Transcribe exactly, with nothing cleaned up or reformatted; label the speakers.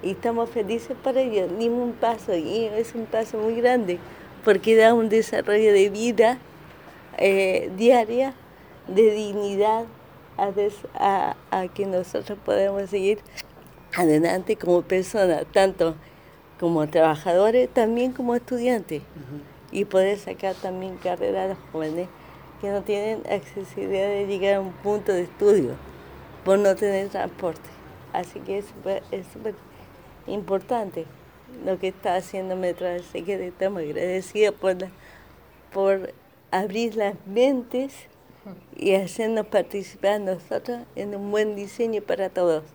Speaker 1: y estamos felices por ello. Dimos un paso y es un paso muy grande porque da un desarrollo de vida eh, diaria, de dignidad, a, des, a, a que nosotros podamos seguir adelante como personas, tanto como trabajadores, también como estudiantes, uh-huh. Y poder sacar también carreras a los jóvenes que no tienen accesibilidad de llegar a un punto de estudio por no tener transporte. Así que es súper es súper importante lo que está haciendo Metro. Así que estamos agradecidos por, la, por abrir las mentes y hacernos participar nosotros en un buen diseño para todos.